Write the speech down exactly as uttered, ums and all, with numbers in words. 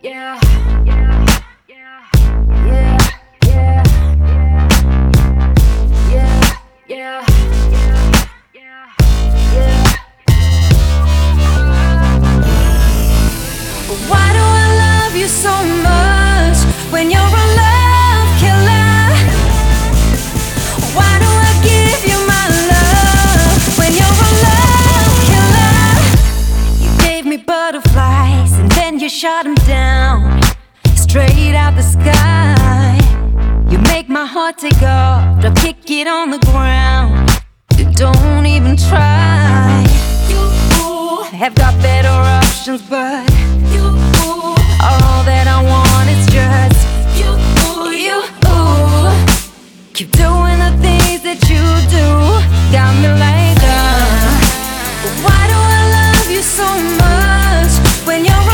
yeah, yeah, yeah, yeah, yeah, yeah, yeah, yeah, yeah. But why do I love you so much when you're a love killer? Why do I give you my love when you're a love killer? You gave me butterflies and then you shot them down straight out the sky. You make my heart take off, to kick it on the ground. You don't even try. You have got better options, but you all that I want is just you. You keep doing the things that you do, got me like that. Why do I love you so much when you're